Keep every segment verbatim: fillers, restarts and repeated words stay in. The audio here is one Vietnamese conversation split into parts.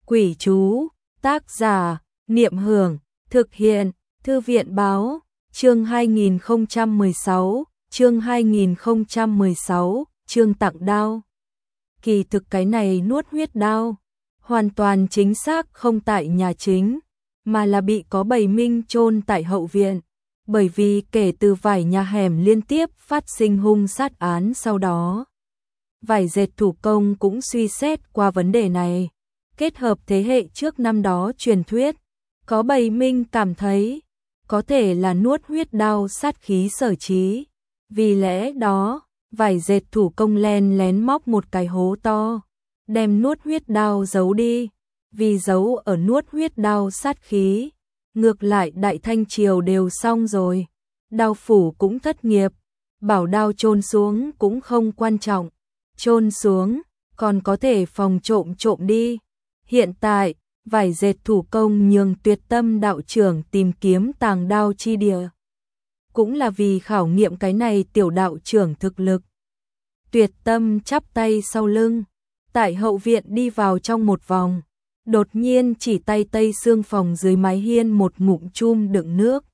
Quỷ chú, tác giả, Niệm Hưởng, thực hiện, Thư viện báo, chương hai nghìn không trăm mười sáu, chương hai nghìn không trăm mười sáu, chương tặng đao. Kỳ thực cái này nuốt huyết đao, hoàn toàn chính xác không tại nhà chính, mà là bị có bầy minh chôn tại hậu viện, bởi vì kể từ vài nhà hẻm liên tiếp phát sinh hung sát án sau đó. Vải dệt thủ công cũng suy xét qua vấn đề này, kết hợp thế hệ trước năm đó truyền thuyết, có bầy minh cảm thấy có thể là nuốt huyết đao sát khí sở trí. Vì lẽ đó, vải dệt thủ công len lén móc một cái hố to, đem nuốt huyết đao giấu đi, vì giấu ở nuốt huyết đao sát khí. Ngược lại Đại Thanh Triều đều xong rồi, đao phủ cũng thất nghiệp, bảo đao chôn xuống cũng không quan trọng, chôn xuống còn có thể phòng trộm trộm đi. Hiện tại, vải dệt thủ công nhường Tuyệt Tâm đạo trưởng tìm kiếm tàng đao chi địa, cũng là vì khảo nghiệm cái này tiểu đạo trưởng thực lực. Tuyệt Tâm chắp tay sau lưng, tại hậu viện đi vào trong một vòng, đột nhiên chỉ tay tây xương phòng dưới mái hiên một ngụm chum đựng nước.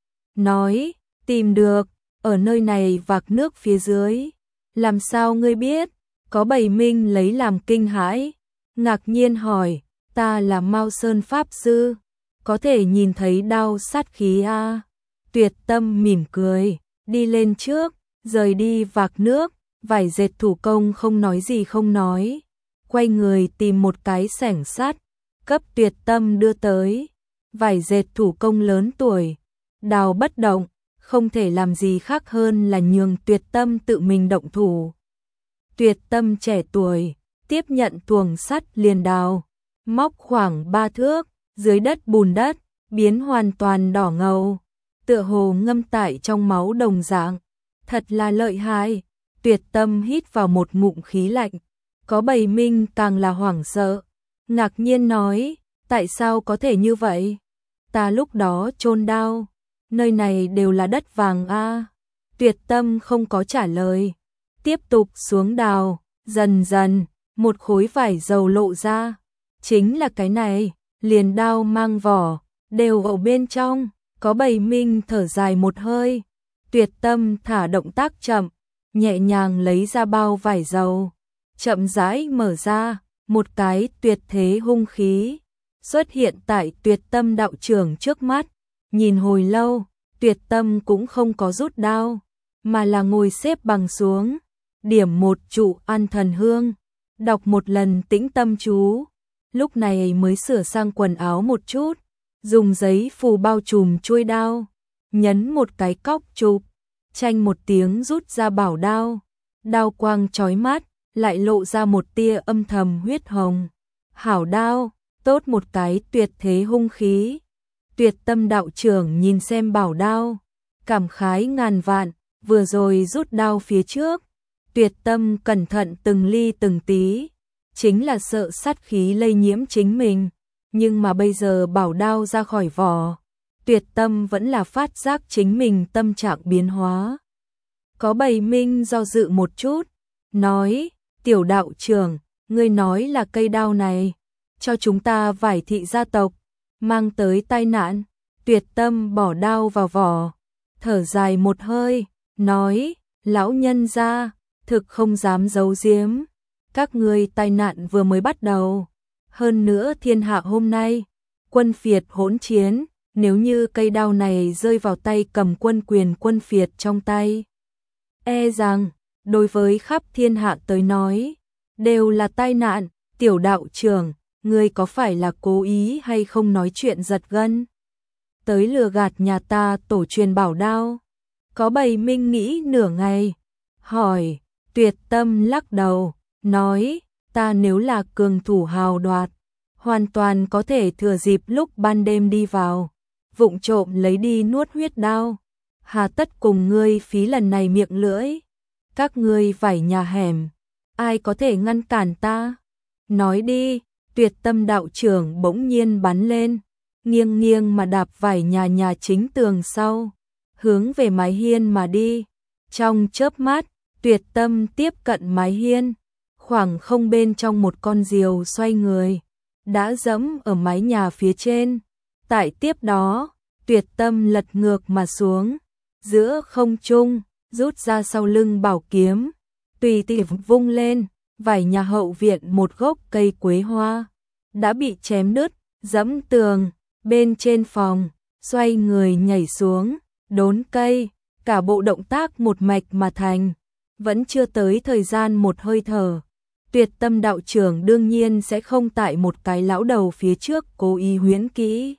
Nói, tìm được, ở nơi này vạc nước phía dưới. Làm sao ngươi biết? Có bầy minh lấy làm kinh hãi, ngạc nhiên hỏi, ta là Mao Sơn Pháp Sư, có thể nhìn thấy đao sát khí a? Tuyệt Tâm mỉm cười, đi lên trước, rời đi vạc nước, vải dệt thủ công không nói gì không nói, quay người tìm một cái xẻng sắt, cấp Tuyệt Tâm đưa tới. Vải dệt thủ công lớn tuổi, đào bất động, không thể làm gì khác hơn là nhường Tuyệt Tâm tự mình động thủ. Tuyệt Tâm trẻ tuổi, tiếp nhận tuồng sắt liền đào, móc khoảng ba thước, dưới đất bùn đất, biến hoàn toàn đỏ ngầu, tựa hồ ngâm tại trong máu đồng dạng, thật là lợi hại. Tuyệt Tâm hít vào một ngụm khí lạnh, có bầy minh càng là hoảng sợ, ngạc nhiên nói, tại sao có thể như vậy? Ta lúc đó chôn đao, nơi này đều là đất vàng a. Tuyệt Tâm không có trả lời, tiếp tục xuống đào, dần dần, một khối vải dầu lộ ra, chính là cái này, liền đao mang vỏ, đều ở bên trong. Có bầy minh thở dài một hơi, Tuyệt Tâm thả động tác chậm, nhẹ nhàng lấy ra bao vải dầu, chậm rãi mở ra, một cái tuyệt thế hung khí xuất hiện tại Tuyệt Tâm đạo trưởng trước mắt. Nhìn hồi lâu, Tuyệt Tâm cũng không có rút đao, mà là ngồi xếp bằng xuống, điểm một trụ An Thần Hương, đọc một lần Tĩnh Tâm chú, lúc này mới sửa sang quần áo một chút, dùng giấy phù bao trùm chuôi đao, nhấn một cái cóc chụp, chanh một tiếng rút ra bảo đao, đao quang chói mắt, lại lộ ra một tia âm thầm huyết hồng. Hảo đao, tốt một cái tuyệt thế hung khí. Tuyệt Tâm đạo trưởng nhìn xem bảo đao, cảm khái ngàn vạn, vừa rồi rút đao phía trước, Tuyệt Tâm cẩn thận từng ly từng tí, chính là sợ sát khí lây nhiễm chính mình, nhưng mà bây giờ bảo đao ra khỏi vỏ, Tuyệt Tâm vẫn là phát giác chính mình tâm trạng biến hóa. Có bầy minh do dự một chút, nói, tiểu đạo trưởng, ngươi nói là cây đao này, cho chúng ta vải thị gia tộc, mang tới tai nạn. Tuyệt Tâm bỏ đao vào vỏ, thở dài một hơi, nói, lão nhân gia, thực không dám giấu giếm, các ngươi tai nạn vừa mới bắt đầu. Hơn nữa thiên hạ hôm nay, quân phiệt hỗn chiến, nếu như cây đao này rơi vào tay cầm quân quyền quân phiệt trong tay, e rằng, đối với khắp thiên hạ tới nói, đều là tai nạn. Tiểu đạo trưởng, ngươi có phải là cố ý hay không nói chuyện giật gân, tới lừa gạt nhà ta tổ truyền bảo đao? Có bầy minh nghĩ nửa ngày, hỏi. Tuyệt Tâm lắc đầu, nói, ta nếu là cường thủ hào đoạt, hoàn toàn có thể thừa dịp lúc ban đêm đi vào, vụng trộm lấy đi nuốt huyết đao, hà tất cùng ngươi phí lần này miệng lưỡi. Các ngươi vải nhà hẻm, ai có thể ngăn cản ta? Nói đi. Tuyệt Tâm đạo trưởng bỗng nhiên bắn lên, nghiêng nghiêng mà đạp vải nhà nhà chính tường sau, hướng về mái hiên mà đi. Trong chớp mắt, Tuyệt Tâm tiếp cận mái hiên, khoảng không bên trong một con diều xoay người, đã dẫm ở mái nhà phía trên. Tại tiếp đó, Tuyệt Tâm lật ngược mà xuống, giữa không trung, rút ra sau lưng bảo kiếm, tùy tiện vung lên, vải nhà hậu viện một gốc cây quế hoa đã bị chém đứt, dẫm tường, bên trên phòng, xoay người nhảy xuống, đốn cây, cả bộ động tác một mạch mà thành, vẫn chưa tới thời gian một hơi thở. Tuyệt Tâm đạo trưởng đương nhiên sẽ không tại một cái lão đầu phía trước cố ý huyễn kỹ,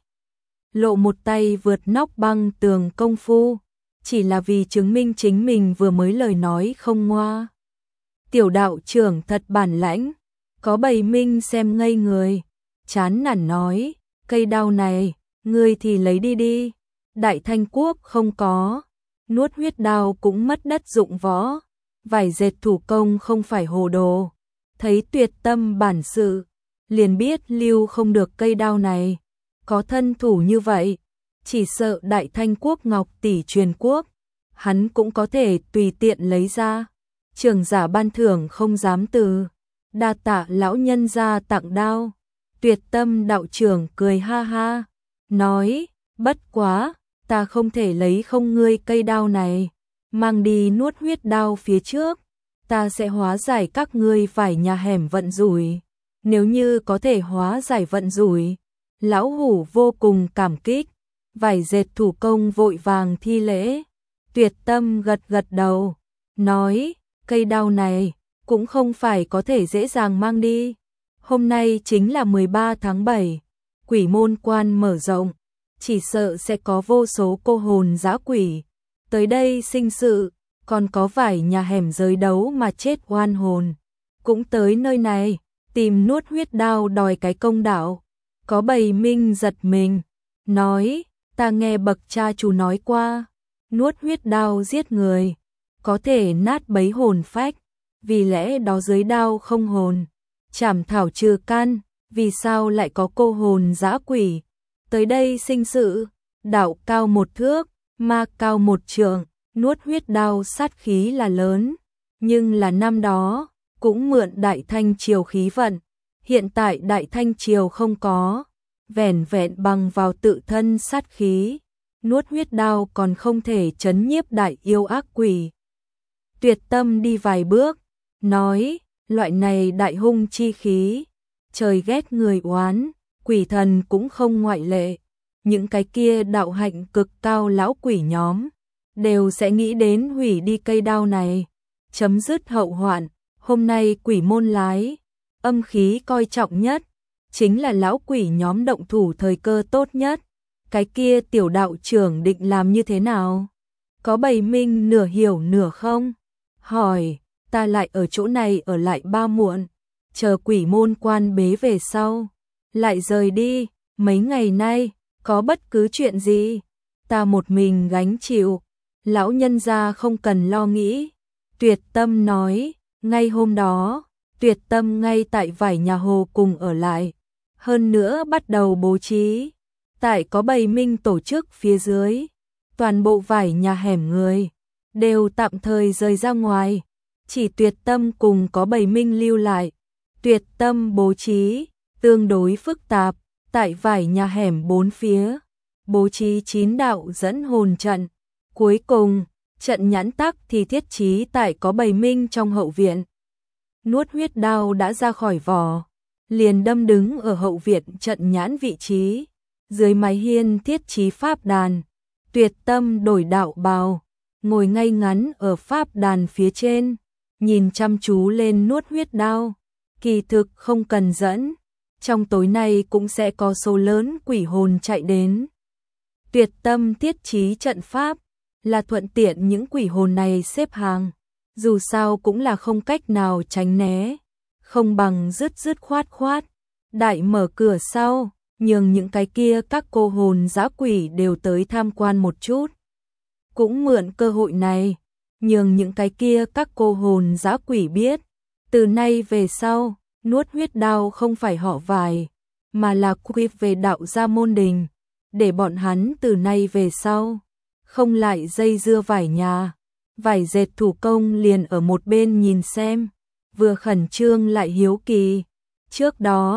lộ một tay vượt nóc băng tường công phu, chỉ là vì chứng minh chính mình vừa mới lời nói không ngoa. Tiểu đạo trưởng thật bản lãnh, có Bầy Minh xem ngây người, chán nản nói, cây đao này, ngươi thì lấy đi đi, Đại Thanh Quốc không có, nuốt huyết đao cũng mất đất dụng võ, vải dệt thủ công không phải hồ đồ, thấy Tuyệt Tâm bản sự, liền biết lưu không được cây đao này, có thân thủ như vậy, chỉ sợ Đại Thanh Quốc Ngọc tỷ truyền quốc, hắn cũng có thể tùy tiện lấy ra. Trưởng giả ban thưởng không dám từ, đa tạ lão nhân gia tặng đao. Tuyệt Tâm đạo trưởng cười ha ha, nói, bất quá, ta không thể lấy không ngươi cây đao này, mang đi nuốt huyết đao phía trước, ta sẽ hóa giải các ngươi phải nhà hẻm vận rủi. Nếu như có thể hóa giải vận rủi, lão hủ vô cùng cảm kích, vải dệt thủ công vội vàng thi lễ. Tuyệt Tâm gật gật đầu, nói, cây đao này cũng không phải có thể dễ dàng mang đi. Hôm nay chính là mười ba tháng bảy, quỷ môn quan mở rộng, chỉ sợ sẽ có vô số cô hồn dã quỷ tới đây sinh sự, còn có vài nhà hẻm giới đấu mà chết oan hồn cũng tới nơi này tìm nuốt huyết đao đòi cái công đạo. Có Bầy Minh giật mình, nói, ta nghe bậc cha chú nói qua, nuốt huyết đao giết người có thể nát bấy hồn phách, vì lẽ đó dưới đao không hồn, chảm thảo trừ căn, vì sao lại có cô hồn dã quỷ tới đây sinh sự. Đạo cao một thước, ma cao một trượng, nuốt huyết đao sát khí là lớn, nhưng là năm đó cũng mượn Đại Thanh Triều khí vận, hiện tại Đại Thanh Triều không có, vẻn vẹn bằng vào tự thân sát khí, nuốt huyết đao còn không thể trấn nhiếp đại yêu ác quỷ. Tuyệt Tâm đi vài bước, nói, loại này đại hung chi khí, trời ghét người oán, quỷ thần cũng không ngoại lệ. Những cái kia đạo hạnh cực cao lão quỷ nhóm, đều sẽ nghĩ đến hủy đi cây đao này, chấm dứt hậu hoạn. Hôm nay quỷ môn lái, âm khí coi trọng nhất, chính là lão quỷ nhóm động thủ thời cơ tốt nhất. Cái kia tiểu đạo trưởng định làm như thế nào? Có Bầy Minh nửa hiểu nửa không? Hỏi, ta lại ở chỗ này ở lại ba muộn, chờ quỷ môn quan bế về sau, lại rời đi. Mấy ngày nay, có bất cứ chuyện gì, ta một mình gánh chịu, lão nhân gia không cần lo nghĩ. Tuyệt Tâm nói, ngay hôm đó, Tuyệt Tâm ngay tại vải nhà hồ cùng ở lại, hơn nữa bắt đầu bố trí, tại có Bầy Minh tổ chức phía dưới, toàn bộ vải nhà hẻm người đều tạm thời rời ra ngoài, chỉ Tuyệt Tâm cùng có Bầy Minh lưu lại. Tuyệt Tâm bố trí tương đối phức tạp, tại vải nhà hẻm bốn phía, bố trí chín đạo dẫn hồn trận, cuối cùng, trận nhãn tắc thì thiết trí tại có Bầy Minh trong hậu viện. Nuốt huyết đao đã ra khỏi vỏ, liền đâm đứng ở hậu viện trận nhãn vị trí, dưới mái hiên thiết trí pháp đàn. Tuyệt Tâm đổi đạo bào, ngồi ngay ngắn ở pháp đàn phía trên, nhìn chăm chú lên nuốt huyết đao. Kỳ thực không cần dẫn, trong tối nay cũng sẽ có số lớn quỷ hồn chạy đến. Tuyệt Tâm thiết trí trận pháp, là thuận tiện những quỷ hồn này xếp hàng, dù sao cũng là không cách nào tránh né, không bằng dứt dứt khoát khoát, đại mở cửa sau, nhường những cái kia các cô hồn dã quỷ đều tới tham quan một chút. Cũng mượn cơ hội này, nhường những cái kia các cô hồn dã quỷ biết, từ nay về sau, nuốt huyết đao không phải họ vải, mà là quy về đạo gia môn đình, để bọn hắn từ nay về sau, không lại dây dưa vải nhà, vải dệt thủ công liền ở một bên nhìn xem, vừa khẩn trương lại hiếu kỳ. Trước đó,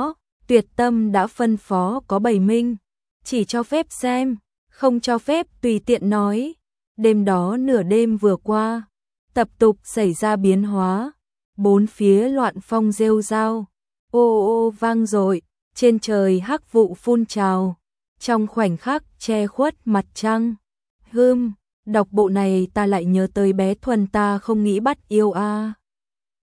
Tuyệt Tâm đã phân phó có bảy minh, chỉ cho phép xem, không cho phép tùy tiện nói. Đêm đó nửa đêm vừa qua, tập tục xảy ra biến hóa, bốn phía loạn phong rêu rao, ô ô vang dội, trên trời hắc vụ phun trào, trong khoảnh khắc che khuất mặt trăng. Hừm, đọc bộ này ta lại nhớ tới bé Thuần ta không nghĩ bắt yêu a.